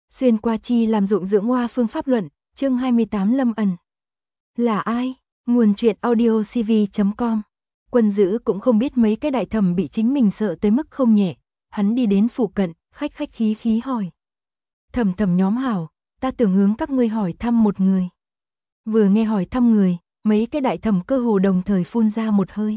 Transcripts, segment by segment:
Xuyên qua chi làm dụng dưỡng hoa phương pháp luận, chương 28 Lâm ẩn. Là ai? Nguồn truyện audio cv.com. Quân Dữ cũng không biết mấy cái đại thẩm bị chính mình sợ tới mức không nhẹ, hắn đi đến phụ cận, khách khí khí hỏi. Thẩm nhóm hảo, ta tưởng hướng các ngươi hỏi thăm một người. Vừa nghe hỏi thăm người, mấy cái đại thẩm cơ hồ đồng thời phun ra một hơi.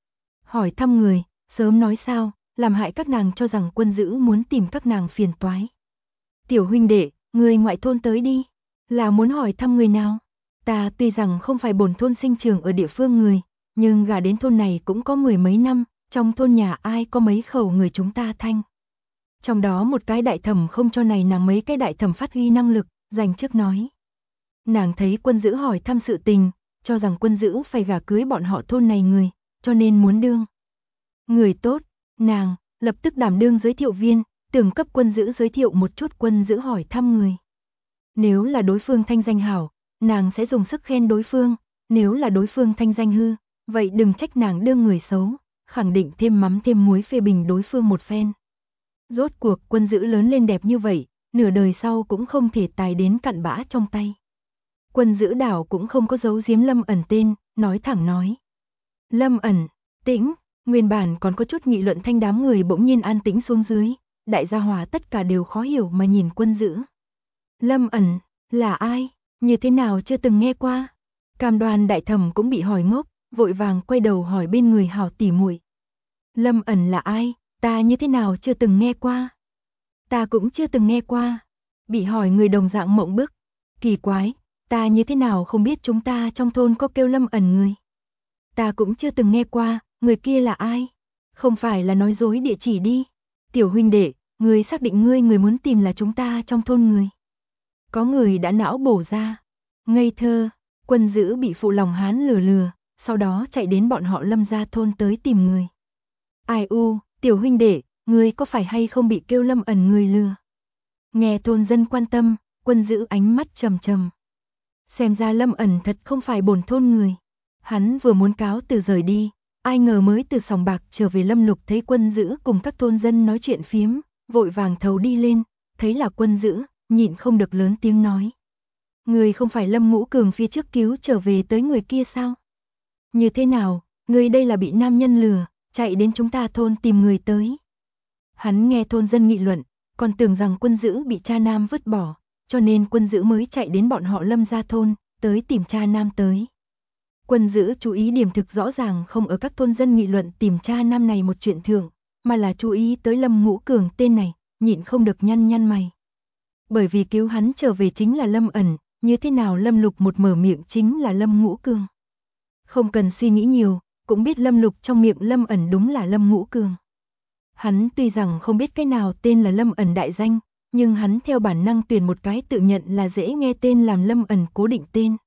Hỏi thăm người, sớm nói sao, làm hại các nàng cho rằng Quân Dữ muốn tìm các nàng phiền toái. Tiểu huynh đệ, người ngoại thôn tới đi, là muốn hỏi thăm người nào? Ta tuy rằng không phải bổn thôn sinh trưởng ở địa phương người, nhưng gả đến thôn này cũng có mười mấy năm, trong thôn nhà ai có mấy khẩu người chúng ta thanh. Trong đó một cái đại thẩm không cho này nàng mấy cái đại thẩm phát huy năng lực, dành trước nói. Nàng thấy Quân Dữ hỏi thăm sự tình, cho rằng Quân Dữ phải gả cưới bọn họ thôn này người, cho nên muốn đương. Người tốt, nàng, lập tức đảm đương giới thiệu viên, tưởng cấp Quân Dữ giới thiệu một chút. Quân Dữ hỏi thăm người. Nếu là đối phương thanh danh hảo, nàng sẽ dùng sức khen đối phương, nếu là đối phương thanh danh hư, vậy đừng trách nàng đương người xấu, khẳng định thêm mắm thêm muối phê bình đối phương một phen. Rốt cuộc Quân Dữ lớn lên đẹp như vậy, nửa đời sau cũng không thể tài đến cặn bã trong tay. Quân Dữ đảo cũng không có giấu giếm Lâm ẩn tên, nói thẳng nói. Lâm ẩn, tĩnh, nguyên bản còn có chút nghị luận thanh đám người bỗng nhiên an tĩnh xuống dưới, đại gia hòa tất cả đều khó hiểu mà nhìn Quân Dữ. Lâm ẩn, là ai, như thế nào chưa từng nghe qua? Cam Đoan đại thẩm cũng bị hỏi ngốc, vội vàng quay đầu hỏi bên người hảo tỉ muội. Lâm ẩn là ai, ta như thế nào chưa từng nghe qua? Ta cũng chưa từng nghe qua. Bị hỏi người đồng dạng mộng bức. Kỳ quái, ta như thế nào không biết chúng ta trong thôn có kêu Lâm ẩn người? Ta cũng chưa từng nghe qua, người kia là ai? Không phải là nói dối địa chỉ đi. Tiểu huynh đệ, ngươi xác định người muốn tìm là chúng ta trong thôn người. Có người đã não bổ ra. Ngây thơ, Quân Dữ bị phụ lòng hán lừa, sau đó chạy đến bọn họ Lâm gia thôn tới tìm người. Ai u, tiểu huynh đệ, ngươi có phải hay không bị kêu Lâm ẩn người lừa? Nghe thôn dân quan tâm, Quân Dữ ánh mắt trầm trầm. Xem ra Lâm ẩn thật không phải bổn thôn người. Hắn vừa muốn cáo từ rời đi, ai ngờ mới từ sòng bạc trở về Lâm Lục thấy Quân Dữ cùng các thôn dân nói chuyện phiếm, vội vàng thấu đi lên, thấy là Quân Dữ, nhịn không được lớn tiếng nói. Người không phải Lâm Ngũ Cường phía trước cứu trở về tới người kia sao? Như thế nào, người đây là bị nam nhân lừa, chạy đến chúng ta thôn tìm người tới. Hắn nghe thôn dân nghị luận, còn tưởng rằng Quân Dữ bị cha nam vứt bỏ, cho nên Quân Dữ mới chạy đến bọn họ Lâm gia thôn, tới tìm cha nam tới. Quân Dữ chú ý điểm thực rõ ràng không ở các thôn dân nghị luận tìm cha nam này một chuyện thưởng, mà là chú ý tới Lâm Ngũ Cường tên này, nhịn không được nhăn mày. Bởi vì cứu hắn trở về chính là Lâm ẩn, như thế nào Lâm Lục một mở miệng chính là Lâm Ngũ Cường. Không cần suy nghĩ nhiều, cũng biết Lâm Lục trong miệng Lâm ẩn đúng là Lâm Ngũ Cường. Hắn tuy rằng không biết cái nào tên là Lâm ẩn đại danh, nhưng hắn theo bản năng tuyển một cái tự nhận là dễ nghe tên làm Lâm ẩn cố định tên.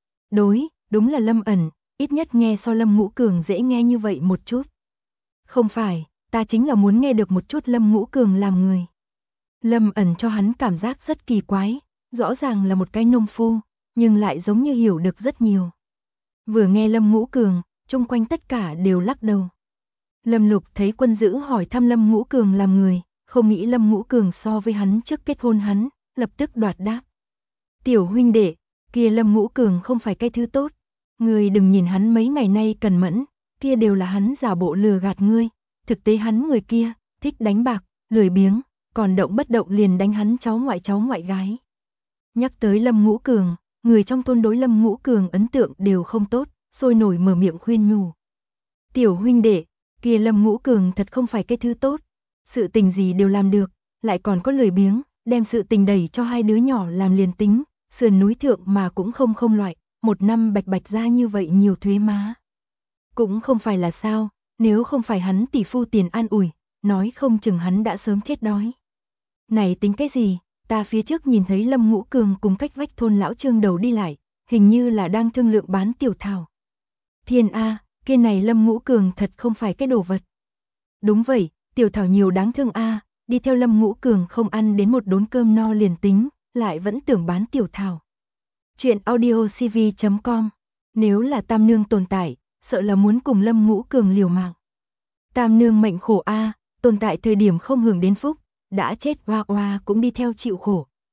Đúng là Lâm ẩn, ít nhất nghe so Lâm Ngũ Cường dễ nghe như vậy một chút. Không phải, ta chính là muốn nghe được một chút Lâm Ngũ Cường làm người. Lâm ẩn cho hắn cảm giác rất kỳ quái, rõ ràng là một cái nông phu, nhưng lại giống như hiểu được rất nhiều. Vừa nghe Lâm Ngũ Cường, chung quanh tất cả đều lắc đầu. Lâm Lục thấy Quân Dữ hỏi thăm Lâm Ngũ Cường làm người, không nghĩ Lâm Ngũ Cường so với hắn trước kết hôn hắn, lập tức đoạt đáp. Tiểu huynh đệ, kia Lâm Ngũ Cường không phải cái thứ tốt, ngươi đừng nhìn hắn mấy ngày nay cẩn mẫn, kia đều là hắn giả bộ lừa gạt ngươi, thực tế hắn người kia, thích đánh bạc, lười biếng, còn động bất động liền đánh hắn cháu ngoại gái. Nhắc tới Lâm Ngũ Cường, người trong thôn đối Lâm Ngũ Cường ấn tượng đều không tốt, sôi nổi mở miệng khuyên nhủ. Tiểu huynh đệ, kia Lâm Ngũ Cường thật không phải cái thứ tốt, sự tình gì đều làm được, lại còn có lười biếng, đem sự tình đẩy cho hai đứa nhỏ làm liền tính, sườn núi thượng mà cũng không loại, một năm bạch ra như vậy nhiều thuế má. Cũng không phải là sao, nếu không phải hắn tỷ phu tiền an ủi, nói không chừng hắn đã sớm chết đói. Này tính cái gì, ta phía trước nhìn thấy Lâm Ngũ Cường cùng cách vách thôn lão Trương đầu đi lại, hình như là đang thương lượng bán tiểu thảo. Thiên A, kia này Lâm Ngũ Cường thật không phải cái đồ vật. Đúng vậy, tiểu thảo nhiều đáng thương A, đi theo Lâm Ngũ Cường không ăn đến một đốn cơm no liền tính, lại vẫn tưởng bán tiểu thảo. Chuyện audio cv.com. Nếu là Tam Nương tồn tại, sợ là muốn cùng Lâm Ngũ Cường liều mạng. Tam Nương mệnh khổ A, tồn tại thời điểm không hưởng đến phúc, đã chết oa cũng đi theo chịu khổ,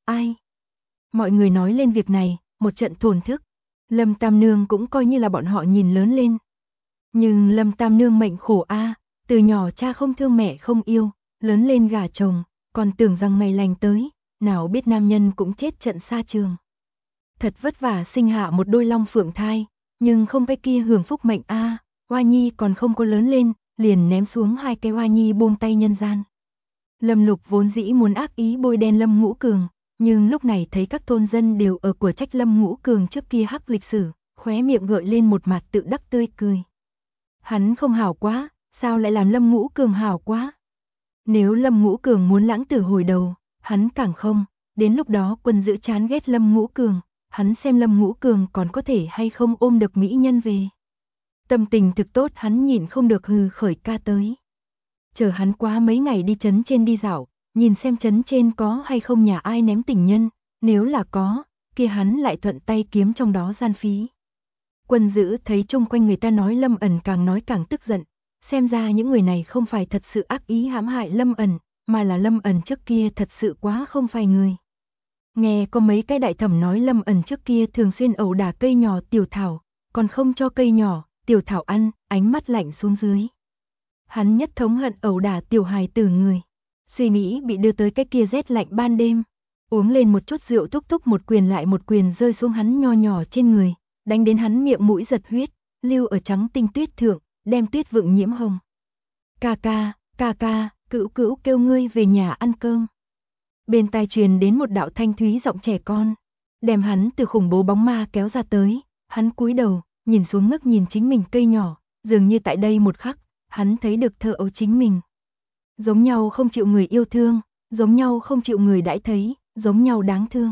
ai. Mọi người nói lên việc này, một trận thổn thức. Lâm Tam Nương cũng coi như là bọn họ nhìn lớn lên. Nhưng Lâm Tam Nương mệnh khổ a, từ nhỏ cha không thương mẹ không yêu, lớn lên gả chồng, còn tưởng rằng ngày lành tới, nào biết nam nhân cũng chết trận xa trường. Thật vất vả sinh hạ một đôi long phượng thai, nhưng không cái kia hưởng phúc mệnh a, Hoa Nhi còn không có lớn lên, liền ném xuống hai cái Hoa Nhi buông tay nhân gian. Lâm Lục vốn dĩ muốn ác ý bôi đen Lâm Ngũ Cường, nhưng lúc này thấy các thôn dân đều ở của trách Lâm Ngũ Cường trước kia hắc lịch sử, khóe miệng gợi lên một mặt tự đắc tươi cười. Hắn không hảo quá, sao lại làm Lâm Ngũ Cường hảo quá? Nếu Lâm Ngũ Cường muốn lãng tử hồi đầu, hắn càng không, đến lúc đó quân giữ chán ghét Lâm Ngũ Cường, hắn xem Lâm Ngũ Cường còn có thể hay không ôm được mỹ nhân về. Tâm tình thực tốt hắn nhịn không được hừ khởi ca tới. Chờ hắn quá mấy ngày đi trấn trên đi dạo, nhìn xem trấn trên có hay không nhà ai ném tình nhân, nếu là có, kia hắn lại thuận tay kiếm trong đó gian phí. Quân giữ thấy chung quanh người ta nói Lâm Ẩn càng nói càng tức giận, xem ra những người này không phải thật sự ác ý hãm hại Lâm Ẩn, mà là Lâm Ẩn trước kia thật sự quá không phải người. Nghe có mấy cái đại thẩm nói Lâm Ẩn trước kia thường xuyên ẩu đả cây nhỏ tiểu thảo, còn không cho cây nhỏ, tiểu thảo ăn, ánh mắt lạnh xuống dưới. Hắn nhất thống hận ẩu đả tiểu hài tử người, suy nghĩ bị đưa tới cái kia rét lạnh ban đêm, uống lên một chút rượu thúc thúc một quyền lại một quyền rơi xuống hắn nho nhỏ trên người, đánh đến hắn miệng mũi giật huyết, lưu ở trắng tinh tuyết thượng, đem tuyết vượng nhiễm hồng. Ca ca, cữu cữu kêu ngươi về nhà ăn cơm. Bên tai truyền đến một đạo thanh thúy giọng trẻ con, đem hắn từ khủng bố bóng ma kéo ra tới, hắn cúi đầu, nhìn xuống ngước nhìn chính mình cây nhỏ, dường như tại đây một khắc, hắn thấy được thơ ấu chính mình. Giống nhau không chịu người yêu thương, giống nhau không chịu người đãi thấy, giống nhau đáng thương.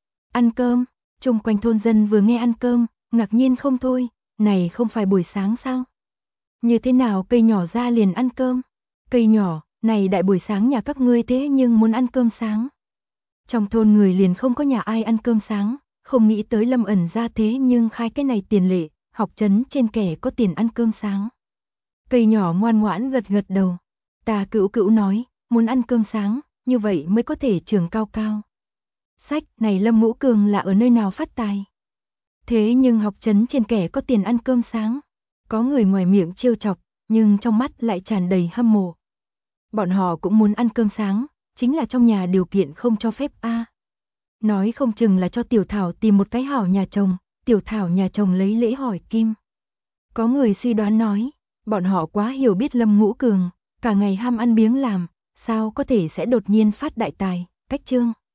Ăn cơm, chung quanh thôn dân vừa nghe ăn cơm, ngạc nhiên không thôi, này không phải buổi sáng sao? Như thế nào cây nhỏ ra liền ăn cơm? Cây nhỏ, này đại buổi sáng nhà các ngươi thế nhưng muốn ăn cơm sáng. Trong thôn người liền không có nhà ai ăn cơm sáng, không nghĩ tới Lâm Ẩn ra thế nhưng khai cái này tiền lệ, học trấn trên kẻ có tiền ăn cơm sáng. Cây nhỏ ngoan ngoãn gật gật đầu. Ta cữu cữu nói, muốn ăn cơm sáng, như vậy mới có thể trưởng cao cao. Sách này Lâm Ngũ Cường là ở nơi nào phát tài? Thế nhưng học trấn trên kẻ có tiền ăn cơm sáng. Có người ngoài miệng trêu chọc, nhưng trong mắt lại tràn đầy hâm mộ. Bọn họ cũng muốn ăn cơm sáng, chính là trong nhà điều kiện không cho phép a. Nói không chừng là cho Tiểu Thảo tìm một cái hảo nhà chồng, Tiểu Thảo nhà chồng lấy lễ hỏi kim. Có người suy đoán nói, bọn họ quá hiểu biết Lâm Ngũ Cường, cả ngày ham ăn biếng làm, sao có thể sẽ đột nhiên phát đại tài, cách chương.